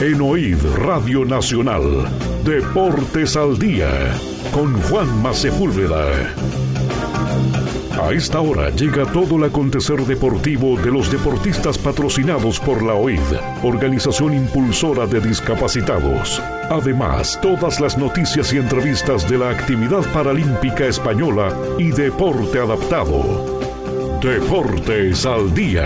En OID Radio Nacional, Deportes al Día, con Juanma Sepúlveda. A esta hora llega todo el acontecer deportivo de los deportistas patrocinados por la OID, Organización Impulsora de Discapacitados. Además, todas las noticias y entrevistas de la actividad paralímpica española y deporte adaptado. Deportes al Día.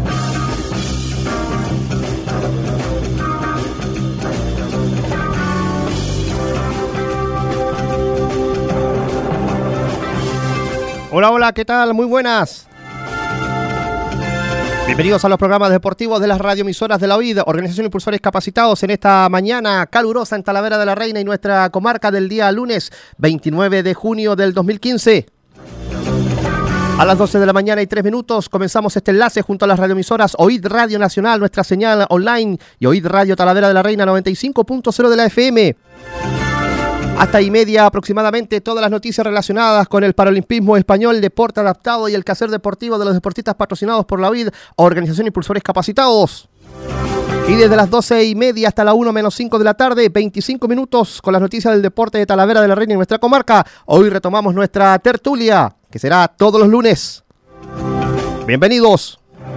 Hola, hola, ¿qué tal? Muy buenas. Bienvenidos a los programas deportivos de las radioemisoras de la OID, Organización Impulsores Capacitados, en esta mañana calurosa en Talavera de la Reina y nuestra comarca del día lunes 29 de junio del 2015. A las 12 de la mañana y 3 minutos comenzamos este enlace junto a las radioemisoras OID Radio Nacional, nuestra señal online, y OID Radio Talavera de la Reina 95.0 de la FM. Hasta y media aproximadamente todas las noticias relacionadas con el paralimpismo español, deporte adaptado y el quehacer deportivo de los deportistas patrocinados por la OID, Organización Impulsores Capacitados. Y desde las 12 y media hasta la 1 menos 5 de la tarde, 25 minutos con las noticias del deporte de Talavera de la Reina y nuestra comarca. Hoy retomamos nuestra tertulia, que será todos los lunes. Bienvenidos.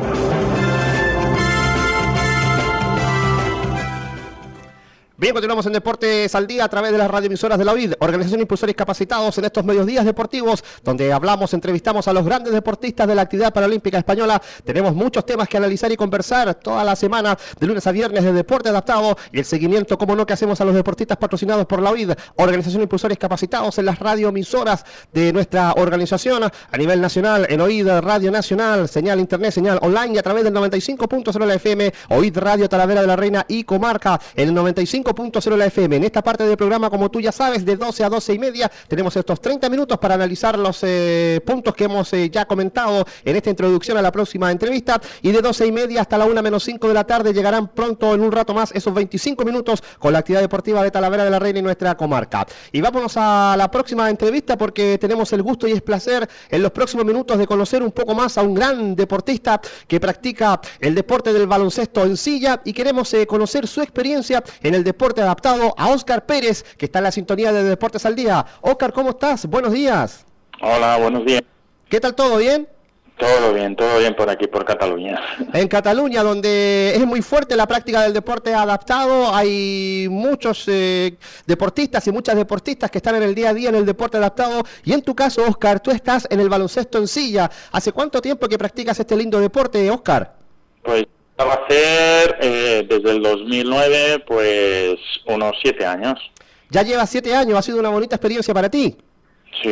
Bien, continuamos en Deportes al Día a través de las radioemisoras de la OID, Organización Impulsores Capacitados, en estos medios días deportivos, donde hablamos, entrevistamos a los grandes deportistas de la actividad paralímpica española. Tenemos muchos temas que analizar y conversar toda la semana, de lunes a viernes, de deporte adaptado y el seguimiento, como no, que hacemos a los deportistas patrocinados por la OID, Organización Impulsores Capacitados, en las radioemisoras de nuestra organización a nivel nacional, en OID Radio Nacional, señal internet, señal online y a través del 95.0 de la FM, OID Radio Talavera de la Reina y comarca, en el 95.0 la FM. En esta parte del programa, como tú ya sabes, de 12 a 12 y media, tenemos estos 30 minutos para analizar los puntos que hemos ya comentado en esta introducción a la próxima entrevista, y de 12 y media hasta la 1 menos 5 de la tarde llegarán pronto, en un rato más, esos 25 minutos con la actividad deportiva de Talavera de la Reina y nuestra comarca. Y vámonos a la próxima entrevista, porque tenemos el gusto y el placer en los próximos minutos de conocer un poco más a un gran deportista que practica el deporte del baloncesto en silla, y queremos conocer su experiencia en el deporte adaptado, a Óscar Pérez, que está en la sintonía de Deportes al Día. Óscar, ¿cómo estás? Buenos días. Hola, buenos días. ¿Qué tal, todo bien? Todo bien por aquí, por Cataluña. En Cataluña, donde es muy fuerte la práctica del deporte adaptado, hay muchos deportistas y muchas deportistas que están en el día a día en el deporte adaptado, y en tu caso, Óscar, tú estás en el baloncesto en silla. ¿Hace cuánto tiempo que practicas este lindo deporte, Óscar? Pues va a ser desde el 2009, pues unos 7 años. Ya llevas 7 años, ha sido una bonita experiencia para ti. Sí,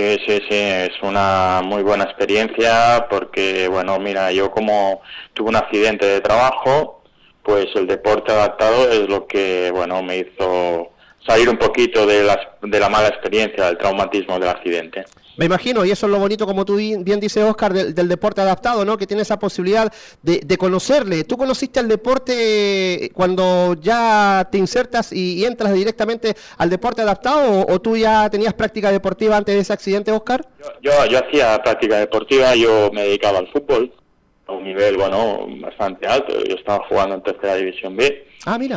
es una muy buena experiencia porque, bueno, mira, yo como tuve un accidente de trabajo, pues el deporte adaptado es lo que, bueno, me hizo salir un poquito de la mala experiencia, del traumatismo del accidente. Me imagino, y eso es lo bonito, como tú bien dices, Óscar, del deporte adaptado, ¿no? Que tiene esa posibilidad de conocerle. ¿Tú conociste el deporte cuando ya te insertas y entras directamente al deporte adaptado, o tú ya tenías práctica deportiva antes de ese accidente, Óscar? Yo hacía práctica deportiva, yo me dedicaba al fútbol a un nivel, bueno, bastante alto. Yo estaba jugando en tercera división B. Ah, mira.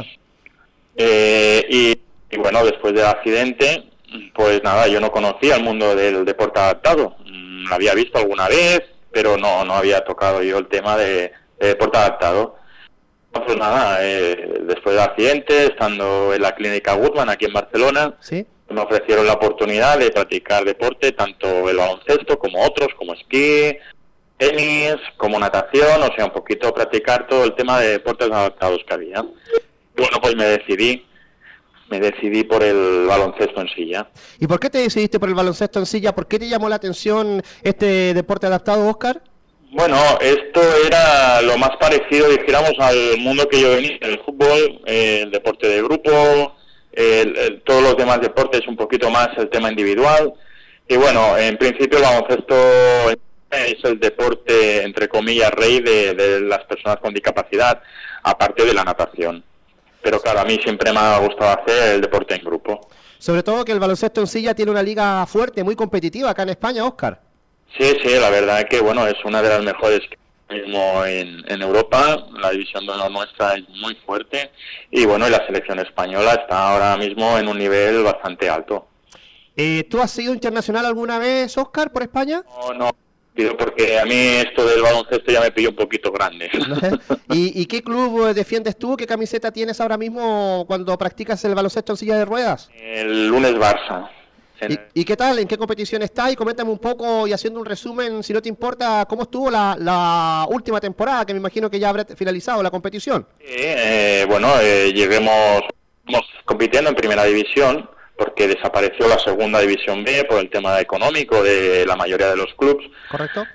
Y bueno, después del accidente, pues nada, yo no conocía el mundo del deporte adaptado. Lo había visto alguna vez, pero no había tocado yo el tema de deporte adaptado. Pues nada, después del accidente, estando en la clínica Goodman aquí en Barcelona, ¿sí?, me ofrecieron la oportunidad de practicar deporte, tanto el baloncesto como otros, como esquí, tenis, como natación, o sea, un poquito practicar todo el tema de deportes adaptados que había. Bueno, pues me decidí por el baloncesto en silla. ¿Y por qué te decidiste por el baloncesto en silla? ¿Por qué te llamó la atención este deporte adaptado, Óscar? Bueno, esto era lo más parecido, dijéramos, al mundo que yo venía, el fútbol, el deporte de grupo, todos los demás deportes, un poquito más el tema individual. Y bueno, en principio el baloncesto es el deporte, entre comillas, rey de las personas con discapacidad, aparte de la natación. Pero claro, a mí siempre me ha gustado hacer el deporte en grupo. Sobre todo que el baloncesto en silla tiene una liga fuerte, muy competitiva acá en España, Óscar. Sí, la verdad es que bueno, es una de las mejores que mismo en Europa. La división de honor nuestra es muy fuerte y bueno, y la selección española está ahora mismo en un nivel bastante alto. ¿Tú has sido internacional alguna vez, Óscar, por España? No, porque a mí esto del baloncesto ya me pilló un poquito grande. ¿Y qué club defiendes tú? ¿Qué camiseta tienes ahora mismo cuando practicas el baloncesto en silla de ruedas? El lunes Barça. ¿Y qué tal? ¿En qué competición está? Y coméntame un poco y haciendo un resumen, si no te importa, cómo estuvo la última temporada, que me imagino que ya habrá finalizado la competición. Lleguemos compitiendo en primera división, porque desapareció la segunda división B por el tema económico de la mayoría de los clubes. Correcto.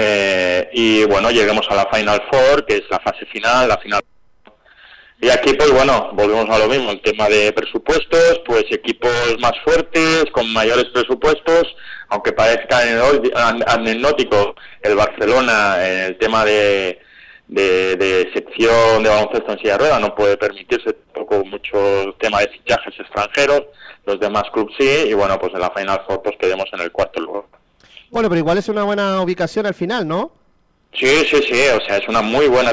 Y bueno, lleguemos a la Final Four, que es la fase final, la final. Y aquí, pues bueno, volvemos a lo mismo, el tema de presupuestos, pues equipos más fuertes, con mayores presupuestos, aunque parezca anecdótico, el Barcelona, en el tema de sección de baloncesto en silla de ruedas, no puede permitirse tampoco mucho tema de fichajes extranjeros, los demás clubes sí, y bueno, pues en la Final Four pues quedemos en el cuarto lugar. Bueno, pero igual es una buena ubicación al final, ¿no? Sí, o sea, es una muy buena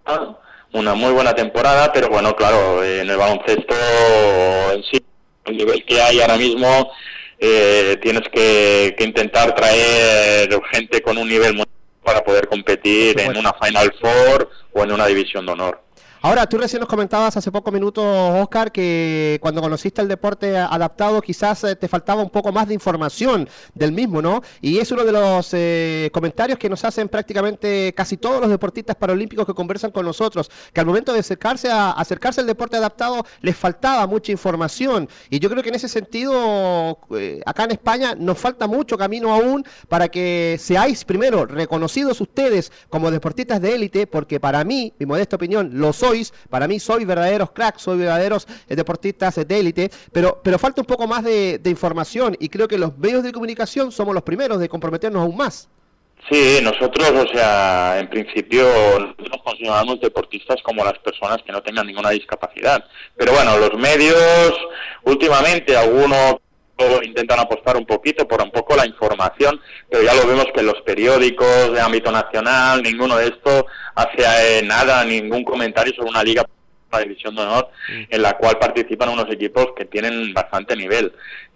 temporada, pero bueno, claro, en el baloncesto en sí, el nivel que hay ahora mismo, tienes que intentar traer gente con un nivel muy para poder competir en una Final Four o en una división de honor. Ahora, tú recién nos comentabas hace pocos minutos, Óscar, que cuando conociste el deporte adaptado quizás te faltaba un poco más de información del mismo, ¿no? Y es uno de los comentarios que nos hacen prácticamente casi todos los deportistas paralímpicos que conversan con nosotros, que al momento de acercarse al deporte adaptado les faltaba mucha información. Y yo creo que en ese sentido, acá en España nos falta mucho camino aún para que seáis primero reconocidos ustedes como deportistas de élite, porque para mí, mi modesta opinión, lo soy. Para mí soy verdaderos cracks, soy verdaderos deportistas de élite, pero falta un poco más de información y creo que los medios de comunicación somos los primeros de comprometernos aún más. Sí, nosotros, o sea, en principio nos consideramos deportistas como las personas que no tengan ninguna discapacidad, pero bueno, los medios últimamente algunos intentan apostar un poquito por un poco la información, pero ya lo vemos que en los periódicos de ámbito nacional, ninguno de estos hace nada, ningún comentario sobre una liga, la división de honor, en la cual participan unos equipos que tienen bastante nivel.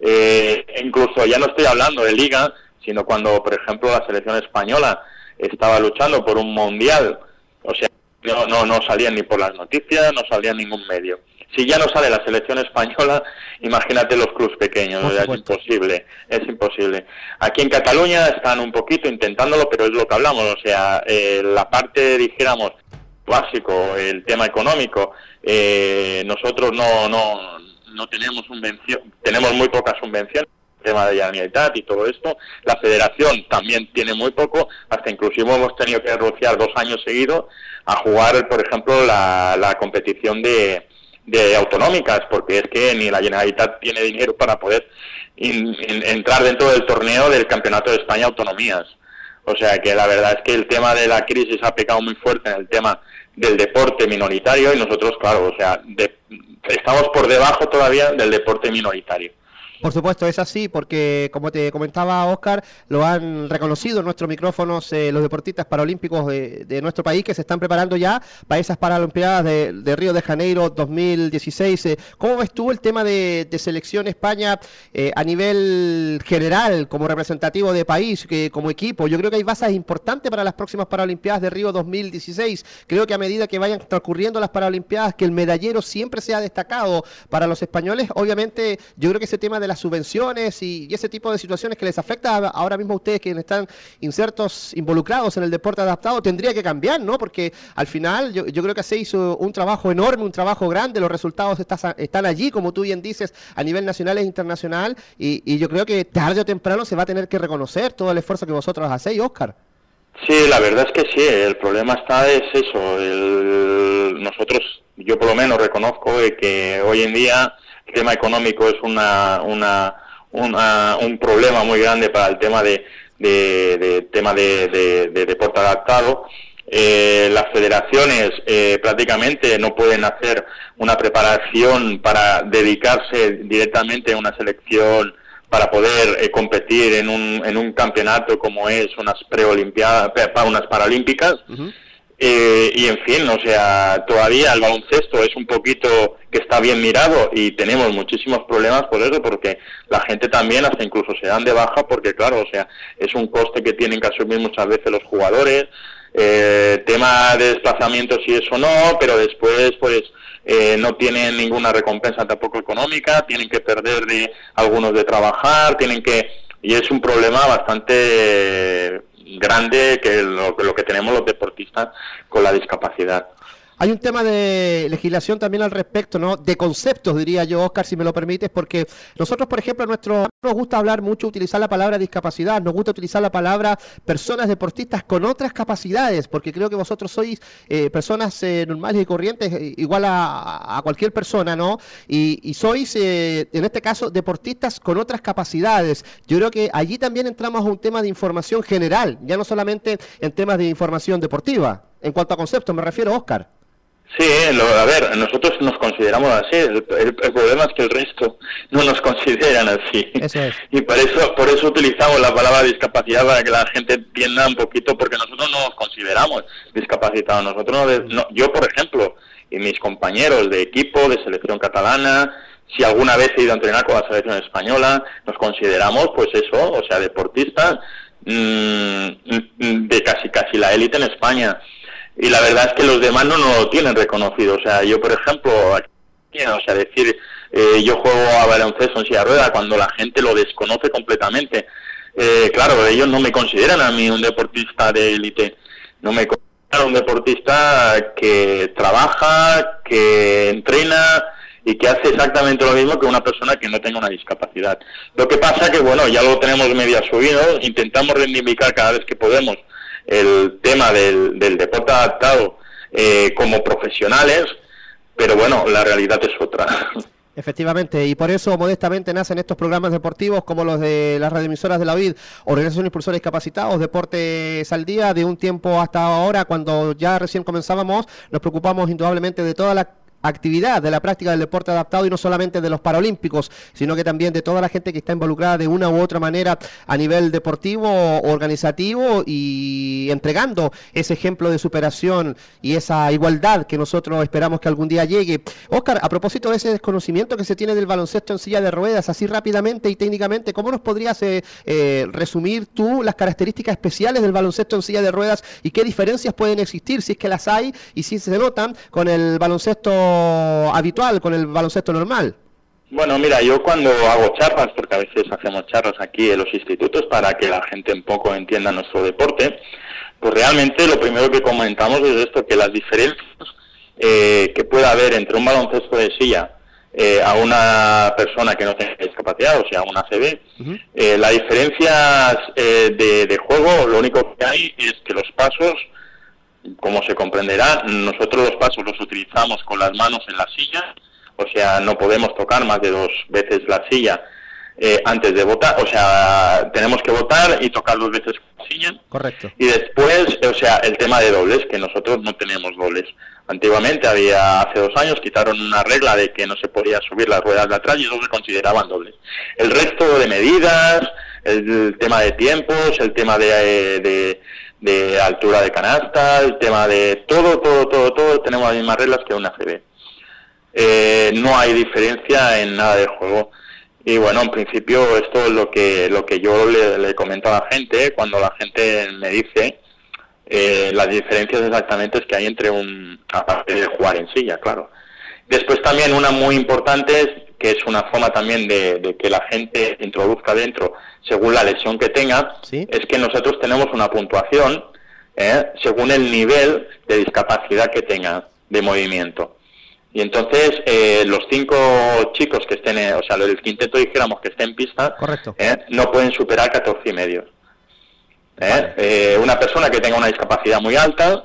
Incluso ya no estoy hablando de liga, sino cuando, por ejemplo, la selección española estaba luchando por un mundial, o sea, no salían ni por las noticias, no salía en ningún medio. Si ya no sale la selección española, imagínate los clubes pequeños, es imposible. Aquí en Cataluña están un poquito intentándolo, pero es lo que hablamos, o sea, la parte, dijéramos, básico, el tema económico, nosotros no tenemos subvención, tenemos muy poca subvención, el tema de Generalitat y todo esto, la federación también tiene muy poco, hasta inclusive hemos tenido que renunciar 2 años seguidos a jugar, por ejemplo, la competición de autonómicas, porque es que ni la Generalitat tiene dinero para poder entrar dentro del torneo del Campeonato de España Autonomías. O sea que la verdad es que el tema de la crisis ha pecado muy fuerte en el tema del deporte minoritario y nosotros, claro, o sea, estamos por debajo todavía del deporte minoritario. Por supuesto, es así, porque como te comentaba Óscar, lo han reconocido en nuestros micrófonos los deportistas paralímpicos de nuestro país que se están preparando ya para esas Paralimpiadas de Río de Janeiro 2016. ¿Cómo ves tú el tema de selección España a nivel general, como representativo de país, como equipo? Yo creo que hay bases importantes para las próximas Paralimpiadas de Río 2016. Creo que a medida que vayan transcurriendo las Paralimpiadas, que el medallero siempre sea destacado para los españoles. Obviamente, yo creo que ese tema de las subvenciones y ese tipo de situaciones que les afecta ahora mismo a ustedes que están involucrados en el deporte adaptado, tendría que cambiar, ¿no? Porque al final yo creo que se hizo un trabajo enorme, un trabajo grande, los resultados están allí, como tú bien dices, a nivel nacional e internacional, y yo creo que tarde o temprano se va a tener que reconocer todo el esfuerzo que vosotros hacéis, Óscar. Sí, la verdad es que sí, el problema es eso, nosotros, yo por lo menos reconozco que hoy en día el tema económico es un problema muy grande para el tema de deporte adaptado. Las federaciones prácticamente no pueden hacer una preparación para dedicarse directamente a una selección para poder competir en un campeonato como es unas preolimpiadas, unas paralímpicas. Uh-huh. Y en fin, o sea, todavía el baloncesto es un poquito que está bien mirado y tenemos muchísimos problemas por eso, porque la gente también hasta incluso se dan de baja porque, claro, o sea, es un coste que tienen que asumir muchas veces los jugadores, tema de desplazamientos y eso no, pero después pues no tienen ninguna recompensa tampoco económica, tienen que perder de algunos de trabajar, y es un problema bastante grande que lo que tenemos los deportistas con la discapacidad. Hay un tema de legislación también al respecto, ¿no? De conceptos, diría yo, Óscar, si me lo permites, porque nosotros, por ejemplo, nos gusta hablar mucho, utilizar la palabra discapacidad, nos gusta utilizar la palabra personas deportistas con otras capacidades, porque creo que vosotros sois personas normales y corrientes, igual a cualquier persona, ¿no? Y sois, en este caso, deportistas con otras capacidades. Yo creo que allí también entramos a un tema de información general, ya no solamente en temas de información deportiva. En cuanto a conceptos, me refiero, Óscar. Sí, a ver, nosotros nos consideramos así, el problema es que el resto no nos consideran así. Eso es. Y por eso utilizamos la palabra discapacidad para que la gente entienda un poquito, porque nosotros no nos consideramos discapacitados. Yo, por ejemplo, y mis compañeros de equipo, de selección catalana, si alguna vez he ido a entrenar con la selección española, nos consideramos, pues eso, o sea, deportistas de casi la élite en España. Y la verdad es que los demás no lo tienen reconocido. O sea, yo, por ejemplo, yo juego a baloncesto en silla de ruedas cuando la gente lo desconoce completamente. Claro, ellos no me consideran a mí un deportista de élite. No me consideran un deportista que trabaja, que entrena y que hace exactamente lo mismo que una persona que no tenga una discapacidad. Lo que pasa que, bueno, ya lo tenemos medio asumido, intentamos reivindicar cada vez que podemos el tema del deporte adaptado como profesionales, pero bueno, la realidad es otra. Efectivamente, y por eso modestamente nacen estos programas deportivos como los de las radioemisoras de la UID, Organización de Impulsores Discapacitados, Deportes al Día. De un tiempo hasta ahora, cuando ya recién comenzábamos, nos preocupamos indudablemente de toda la actividad de la práctica del deporte adaptado y no solamente de los paralímpicos, sino que también de toda la gente que está involucrada de una u otra manera a nivel deportivo, organizativo y entregando ese ejemplo de superación y esa igualdad que nosotros esperamos que algún día llegue. Óscar, a propósito de ese desconocimiento que se tiene del baloncesto en silla de ruedas, así rápidamente y técnicamente, ¿cómo nos podrías resumir tú las características especiales del baloncesto en silla de ruedas y qué diferencias pueden existir, si es que las hay y si se notan, con el baloncesto habitual, con el baloncesto normal? Bueno, mira, yo cuando hago charlas, porque a veces hacemos charlas aquí en los institutos para que la gente un poco entienda nuestro deporte, pues realmente lo primero que comentamos es esto, que las diferencias que puede haber entre un baloncesto de silla a una persona que no tenga discapacidad, o sea, una ACV, las diferencias de juego, lo único que hay es que los pasos, como se comprenderá, nosotros los pasos los utilizamos con las manos en la silla, o sea, no podemos tocar más de 2 veces la silla antes de botar, o sea, tenemos que botar y tocar 2 veces con la silla. Correcto. Y después, o sea, el tema de dobles, que nosotros no tenemos dobles. Antiguamente, hace 2 años, quitaron una regla de que no se podía subir las ruedas de atrás y eso se consideraban dobles. El resto de medidas, el tema de tiempos, el tema de altura de canasta, el tema de todo, tenemos las mismas reglas que una CB. No hay diferencia en nada de juego. Y bueno, en principio esto es lo que yo le comento a la gente, cuando la gente me dice las diferencias exactamente es que hay entre aparte de jugar en silla, claro. Después también una muy importante es que es una forma también de que la gente introduzca dentro según la lesión que tenga, ¿sí? Es que nosotros tenemos una puntuación según el nivel de discapacidad que tenga de movimiento. Y entonces los 5 chicos que estén, o sea, el quinteto dijéramos que esté en pista, no pueden superar 14,5. Vale. Una persona que tenga una discapacidad muy alta,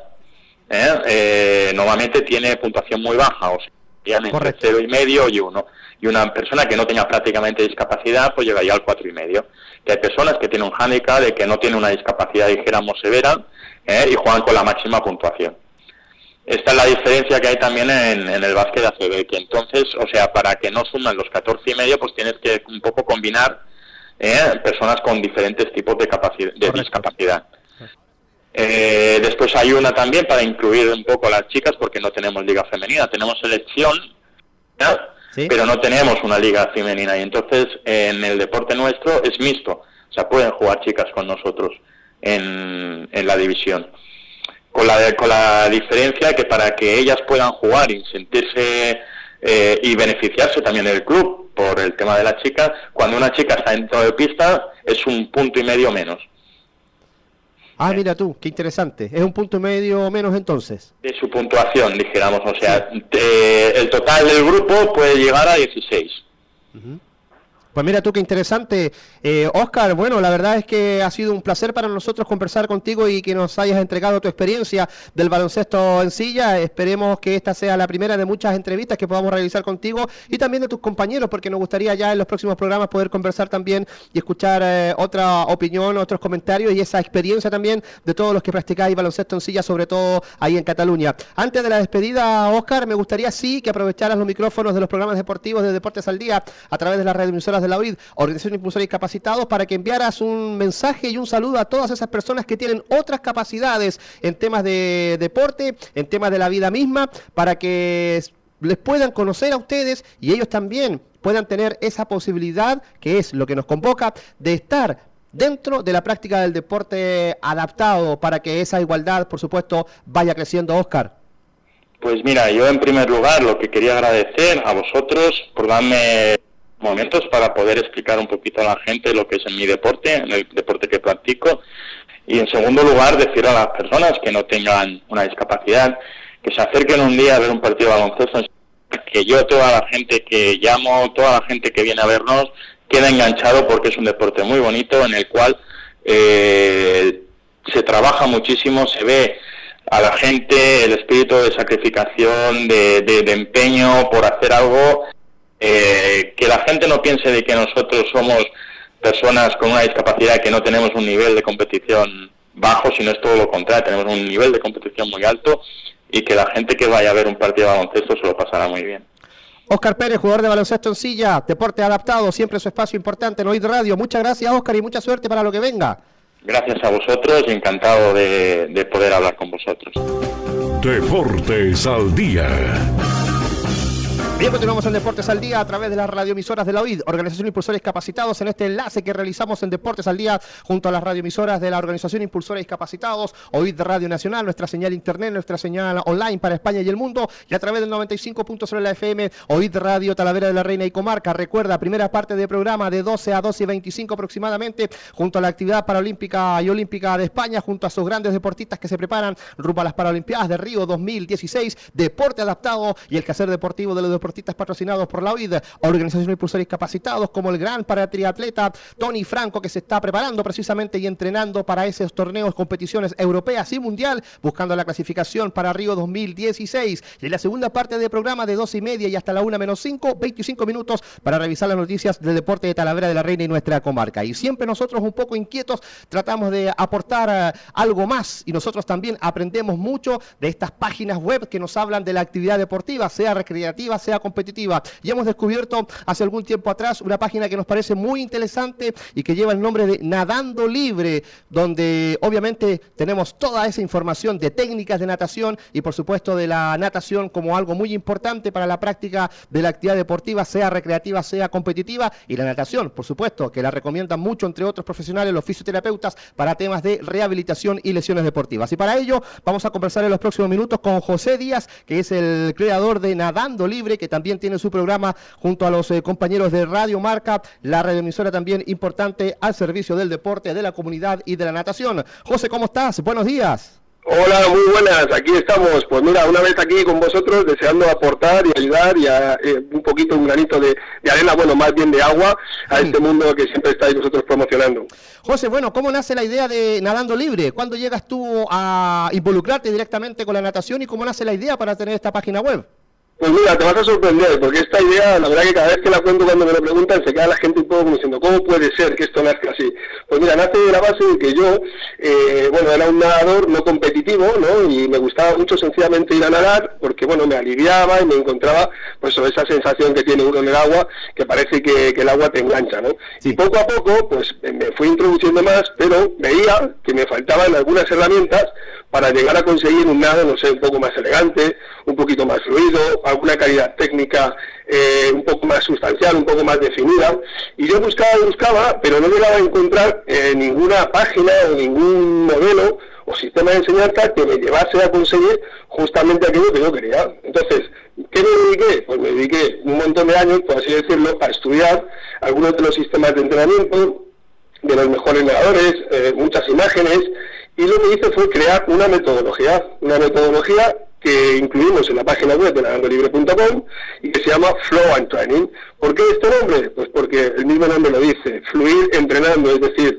normalmente tiene puntuación muy baja, o sea, entre 0,5 y 1. Y una persona que no tenga prácticamente discapacidad, pues llegaría al 4,5. Que hay personas que tienen un hándicap de que no tienen una discapacidad, dijéramos, severa, y juegan con la máxima puntuación. Esta es la diferencia que hay también en el básquet ACB, que entonces, o sea, para que no suman los 14,5, pues tienes que un poco combinar personas con diferentes tipos de discapacidad. Después hay una también para incluir un poco a las chicas, porque no tenemos liga femenina, tenemos selección, ¿sí? Pero no tenemos una liga femenina, y entonces en el deporte nuestro es mixto, o sea, pueden jugar chicas con nosotros en la división, con la diferencia que para que ellas puedan jugar y sentirse y beneficiarse también del club por el tema de las chicas, cuando una chica está dentro de pista es 1,5 puntos menos. Ah, mira tú, qué interesante. Es 1,5 puntos menos entonces. De su puntuación, dijéramos. O sea, sí. El total del grupo puede llegar a 16. Uh-huh. Pues mira tú, qué interesante. Óscar, bueno, la verdad es que ha sido un placer para nosotros conversar contigo y que nos hayas entregado tu experiencia del baloncesto en silla. Esperemos que esta sea la primera de muchas entrevistas que podamos realizar contigo y también de tus compañeros, porque nos gustaría ya en los próximos programas poder conversar también y escuchar otra opinión, otros comentarios y esa experiencia también de todos los que practicáis baloncesto en silla, sobre todo ahí en Cataluña. Antes de la despedida, Óscar, me gustaría sí que aprovecharas los micrófonos de los programas deportivos de Deportes al Día a través de las radioemisoras de la OID, Organización de Impulsores Discapacitados, para que enviaras un mensaje y un saludo a todas esas personas que tienen otras capacidades en temas de deporte, en temas de la vida misma, para que les puedan conocer a ustedes y ellos también puedan tener esa posibilidad, que es lo que nos convoca, de estar dentro de la práctica del deporte adaptado, para que esa igualdad, por supuesto, vaya creciendo. Óscar. Pues mira, yo en primer lugar lo que quería agradecer a vosotros por darme momentos para poder explicar un poquito a la gente lo que es en mi deporte, en el deporte que practico, y en segundo lugar decir a las personas que no tengan una discapacidad que se acerquen un día a ver un partido de baloncesto, que yo, toda la gente que llamo, toda la gente que viene a vernos, queda enganchado, porque es un deporte muy bonito en el cual se trabaja muchísimo, se ve a la gente el espíritu de sacrificación, de empeño por hacer algo. Que la gente no piense de que nosotros somos personas con una discapacidad, que no tenemos un nivel de competición bajo, sino es todo lo contrario, tenemos un nivel de competición muy alto, y que la gente que vaya a ver un partido de baloncesto se lo pasará muy bien. Óscar Pérez, jugador de baloncesto en silla, deporte adaptado, siempre su espacio importante en OID Radio. Muchas gracias, Óscar, y mucha suerte para lo que venga. Gracias a vosotros, encantado de poder hablar con vosotros. Deportes al Día. Bien, continuamos en Deportes al Día a través de las radioemisoras de la OID, Organización Impulsores Discapacitados, en este enlace que realizamos en Deportes al Día junto a las radioemisoras de la Organización Impulsores Discapacitados, OID Radio Nacional, nuestra señal internet, nuestra señal online para España y el mundo, y a través del 95.0 de la FM, OID Radio Talavera de la Reina y Comarca. Recuerda, primera parte del programa de 12 a 12:25 aproximadamente, junto a la actividad paralímpica y olímpica de España, junto a sus grandes deportistas que se preparan rumbo a las Paralimpiadas de Río 2016, deporte adaptado y el quehacer deportivo de los deportistas patrocinados por la OID, Organización de Impulsores Discapacitados, como el gran paratriatleta Tony Franco, que se está preparando precisamente y entrenando para esos torneos, competiciones europeas y mundial, buscando la clasificación para Río 2016. Y en la segunda parte del programa, de 12:30 y hasta la 1:05, 25 minutos para revisar las noticias del deporte de Talavera de la Reina y nuestra comarca. Y siempre nosotros, un poco inquietos, tratamos de aportar algo más, y nosotros también aprendemos mucho de estas páginas web que nos hablan de la actividad deportiva, sea recreativa, sea competitiva. Y hemos descubierto hace algún tiempo atrás una página que nos parece muy interesante y que lleva el nombre de Nadando Libre, donde obviamente tenemos toda esa información de técnicas de natación y por supuesto de la natación como algo muy importante para la práctica de la actividad deportiva, sea recreativa, sea competitiva, y la natación, por supuesto, que la recomiendan mucho, entre otros profesionales, los fisioterapeutas, para temas de rehabilitación y lesiones deportivas. Y para ello vamos a conversar en los próximos minutos con José Díaz, que es el creador de Nadando Libre, que también tiene su programa junto a los compañeros de Radio Marca, la radioemisora también importante al servicio del deporte, de la comunidad y de la natación. José, ¿cómo estás? Buenos días. Hola, muy buenas, aquí estamos. Pues mira, una vez aquí con vosotros, deseando aportar y ayudar y a, un poquito, un granito de arena, bueno, más bien de agua, a este mundo que siempre estáis vosotros promocionando. José, bueno, ¿cómo nace la idea de Nadando Libre? ¿Cuándo llegas tú a involucrarte directamente con la natación y cómo nace la idea para tener esta página web? Pues mira, te vas a sorprender, porque esta idea, la verdad que cada vez que la cuento cuando me lo preguntan, se queda la gente un poco como diciendo, ¿cómo puede ser que esto nazca así? Pues mira, nace de la base de que yo, era un nadador no competitivo, ¿no? Y me gustaba mucho sencillamente ir a nadar, porque, me aliviaba y me encontraba, pues, esa sensación que tiene uno en el agua, que parece que el agua te engancha, ¿no? Sí. Y poco a poco, pues, me fui introduciendo más, pero veía que me faltaban algunas herramientas para llegar a conseguir un nado, no sé, un poco más elegante, un poquito más fluido, alguna calidad técnica un poco más sustancial, un poco más definida, y yo buscaba, pero no llegaba a encontrar ninguna página o ningún modelo o sistema de enseñanza que me llevase a conseguir justamente aquello que yo quería. Entonces, ¿qué me dediqué? Pues me dediqué un montón de años, por así decirlo, a estudiar algunos de los sistemas de entrenamiento de los mejores nadadores, muchas imágenes, y lo que hice fue crear una metodología que incluimos en la página web de nadandolibre.com y que se llama Flow and Training. ¿Por qué este nombre? Pues porque el mismo nombre lo dice, fluir entrenando, es decir,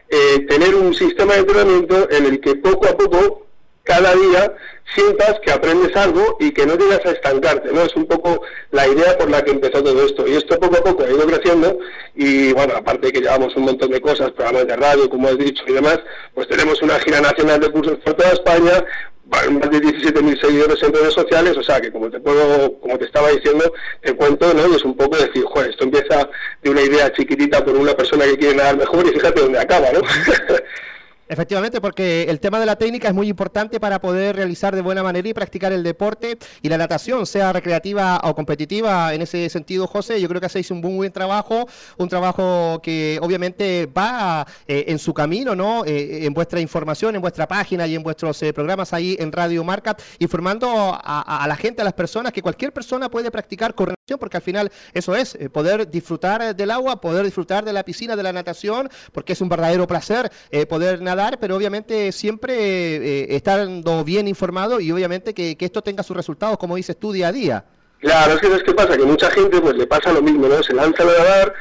tener un sistema de entrenamiento en el que poco a poco, cada día, sientas que aprendes algo y que no llegas a estancarte, ¿no? Es un poco la idea por la que empezó todo esto. Y esto poco a poco ha ido creciendo y, aparte de que llevamos un montón de cosas, programas de radio, como has dicho, y demás, pues tenemos una gira nacional de cursos por toda España, más de 17.000 seguidores en redes sociales, o sea que como te estaba diciendo, te cuento, ¿no? Y es un poco decir, joder, esto empieza de una idea chiquitita por una persona que quiere nadar mejor y fíjate dónde acaba, ¿no? Efectivamente, porque el tema de la técnica es muy importante para poder realizar de buena manera y practicar el deporte y la natación, sea recreativa o competitiva. En ese sentido, José, yo creo que hacéis un buen trabajo, un trabajo que obviamente va en su camino, ¿no? En vuestra información, en vuestra página y en vuestros programas ahí en Radio Marca, informando a la gente, a las personas, que cualquier persona puede practicar con natación, porque al final eso es, poder disfrutar del agua, poder disfrutar de la piscina, de la natación, porque es un verdadero placer poder nadar, pero obviamente siempre estando bien informado y obviamente que esto tenga sus resultados, como dices tú, día a día. Claro, es que ¿sabes qué pasa? Que mucha gente pues le pasa lo mismo, ¿no? Se lanza a nadar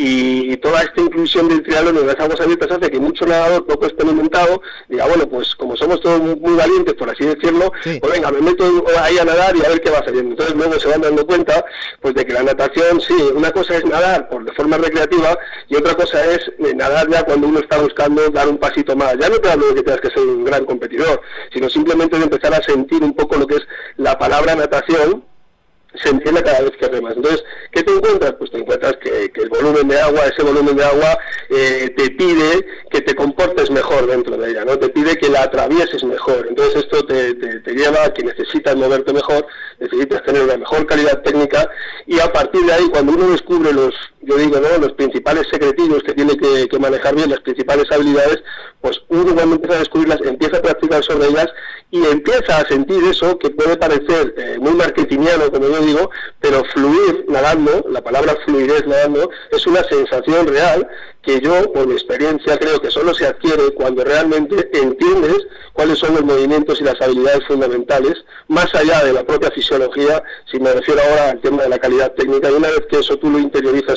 y toda esta inclusión del triatlón en las aguas abiertas hace que mucho nadador poco experimentado diga, pues como somos todos muy valientes, por así decirlo, sí, pues venga, me meto ahí a nadar y a ver qué va saliendo. Entonces luego se van dando cuenta pues de que la natación, sí, una cosa es nadar de forma recreativa y otra cosa es nadar ya cuando uno está buscando dar un pasito más. Ya no te hablo de que tengas que ser un gran competidor, sino simplemente de empezar a sentir un poco lo que es la palabra natación, se entiende cada vez que remas. Entonces, ¿qué te encuentras? Pues te encuentras que el volumen de agua, ese volumen de agua te pide que te comportes mejor dentro de ella, ¿no? Te pide que la atravieses mejor. Entonces esto te lleva a que necesitas moverte mejor, necesitas tener una mejor calidad técnica y a partir de ahí, cuando uno descubre los principales secretillos que tiene que manejar bien, las principales habilidades, pues uno cuando empieza a descubrirlas, empieza a practicar sobre ellas y empieza a sentir eso que puede parecer muy marketingiano, como yo digo, pero fluir nadando, la palabra fluidez nadando, es una sensación real que yo, por mi experiencia, creo que solo se adquiere cuando realmente entiendes cuáles son los movimientos y las habilidades fundamentales, más allá de la propia fisiología, si me refiero ahora al tema de la calidad técnica, y una vez que eso tú lo interiorizas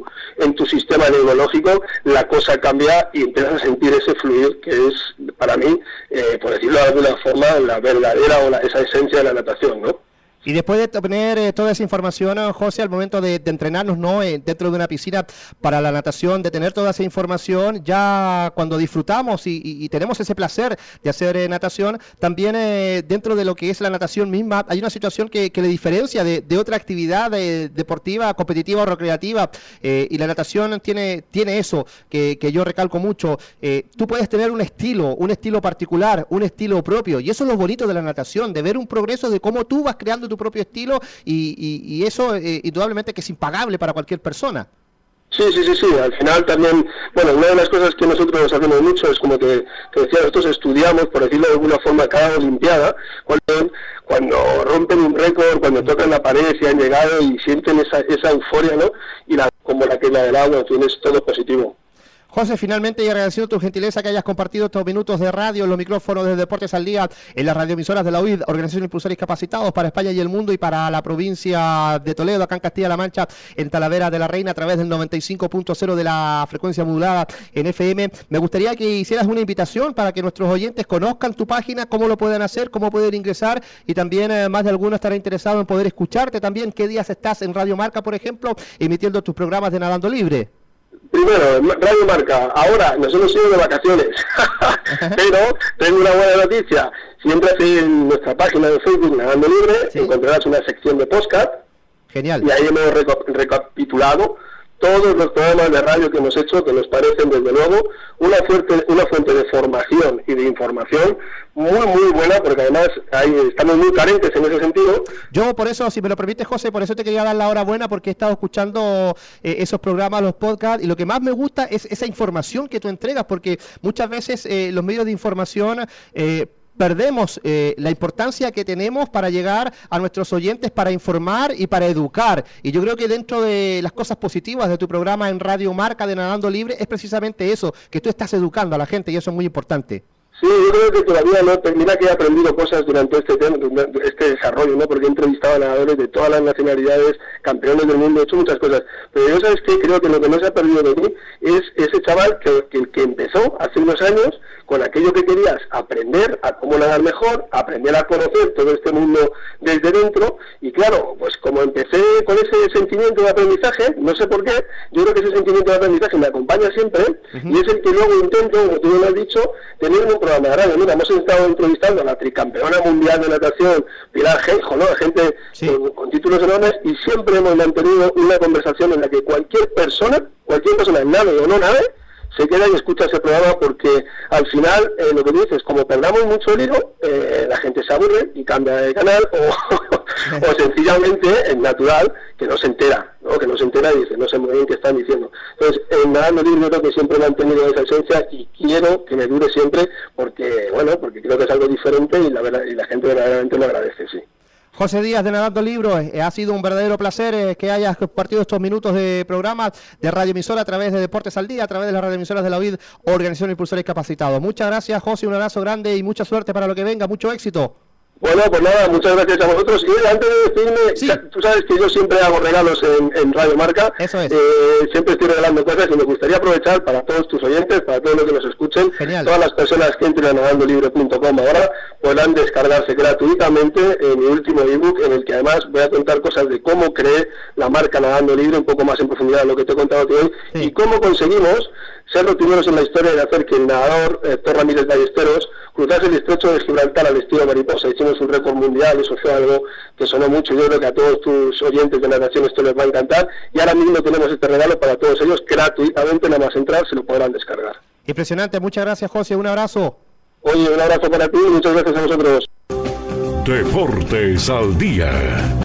en tu sistema neurológico, la cosa cambia y empiezas a sentir ese fluir que es, para mí, por decirlo de alguna forma, la verdadera esa esencia de la natación, ¿no? Y después de obtener toda esa información, José, al momento de entrenarnos, ¿no? Dentro de una piscina para la natación, de tener toda esa información, ya cuando disfrutamos y tenemos ese placer de hacer natación, también dentro de lo que es la natación misma, hay una situación que le diferencia de otra actividad deportiva, competitiva o recreativa, y la natación tiene eso que yo recalco mucho. Tú puedes tener un estilo particular, un estilo propio, y eso es lo bonito de la natación, de ver un progreso de cómo tú vas creando tu propio estilo y eso indudablemente que es impagable para cualquier persona. Sí, al final también, una de las cosas que nosotros hacemos mucho es como que decía, nosotros estudiamos, por decirlo de alguna forma, cada olimpiada, cuando rompen un récord, cuando tocan la pared y han llegado y sienten esa euforia, ¿no? Y como la quema del agua, en fin, es todo positivo. José, finalmente, y agradeciendo tu gentileza que hayas compartido estos minutos de radio en los micrófonos de Deportes al Día en las radioemisoras de la UID, Organización de Impulsores Capacitados para España y el mundo, y para la provincia de Toledo, acá en Castilla-La Mancha, en Talavera de la Reina, a través del 95.0 de la frecuencia modulada en FM. Me gustaría que hicieras una invitación para que nuestros oyentes conozcan tu página, cómo lo pueden hacer, cómo pueden ingresar, y también más de alguno estará interesado en poder escucharte también. ¿Qué días estás en Radio Marca, por ejemplo, emitiendo tus programas de Nadando Libre? Primero, Radio Marca, ahora nos hemos ido de vacaciones, pero tengo una buena noticia. Si entras en nuestra página de Facebook, Nadando Libre, sí, encontrarás una sección de podcast. Genial. Y ahí hemos recapitulado todos los programas de radio que hemos hecho, que nos parecen, desde luego, una fuente de formación y de información muy buena, porque además estamos muy carentes en ese sentido. Yo, por eso, si me lo permites, José, por eso te quería dar la hora buena, porque he estado escuchando esos programas, los podcasts, y lo que más me gusta es esa información que tú entregas, porque muchas veces los medios de información perdemos la importancia que tenemos para llegar a nuestros oyentes, para informar y para educar. Y yo creo que dentro de las cosas positivas de tu programa en Radio Marca de Nadando Libre es precisamente eso, que tú estás educando a la gente, y eso es muy importante. Sí, yo creo que todavía no, mira que he aprendido cosas durante este desarrollo, ¿no? Porque he entrevistado a nadadores de todas las nacionalidades, campeones del mundo, he hecho muchas cosas. Pero yo, ¿sabes qué? Creo que lo que no se ha perdido de mí es ese chaval que empezó hace unos años con aquello que querías, aprender a cómo nadar mejor, aprender a conocer todo este mundo desde dentro. Y claro, pues como empecé con ese sentimiento de aprendizaje, no sé por qué, yo creo que ese sentimiento de aprendizaje me acompaña siempre, y es el que luego intento, como tú me has dicho, tener un programa de radio. Mira, hemos estado entrevistando a la tricampeona mundial de natación, Pilar Genjo, ¿no? Gente sí, con títulos enormes, y siempre hemos mantenido una conversación en la que cualquier persona, nade o no nade, se queda y escucha ese programa, porque al final, lo que dices, como perdamos mucho el hilo, la gente se aburre y cambia de canal, o sencillamente, es natural, que no se entera, ¿no? Que no se entera y dice, no sé muy bien qué están diciendo. Entonces, en Nadando Libre yo creo que siempre he mantenido esa esencia, y quiero que me dure siempre, porque creo que es algo diferente, y la gente verdaderamente lo agradece, sí. José Díaz de Nadando Libre, ha sido un verdadero placer que hayas compartido estos minutos de programa de radioemisora a través de Deportes al Día, a través de las radioemisoras de la UID, Organización de Impulsores Capacitados. Muchas gracias, José, un abrazo grande y mucha suerte para lo que venga, mucho éxito. Bueno, pues nada, muchas gracias a vosotros. Y antes de decirme, sí, tú sabes que yo siempre hago regalos en Radio Marca. Eso es. Siempre estoy regalando cosas, y me gustaría aprovechar para todos tus oyentes, para todos los que nos escuchen. Genial. Todas las personas que entren a nadandolibre.com ahora podrán descargarse gratuitamente mi último ebook, en el que además voy a contar cosas de cómo creé la marca Nadando Libre, un poco más en profundidad de lo que te he contado hoy, sí, y cómo conseguimos ser los primeros en la historia de hacer que el nadador Héctor Ramírez Ballesteros cruzase el estrecho de Gibraltar al estilo mariposa. Hicimos un récord mundial, eso fue algo que sonó mucho. Yo creo que a todos tus oyentes de natación esto les va a encantar, y ahora mismo tenemos este regalo para todos ellos gratuitamente, nada más entrar se lo podrán descargar. Impresionante, muchas gracias, José, un abrazo. Oye, un abrazo para ti y muchas gracias a vosotros. Deportes al Día.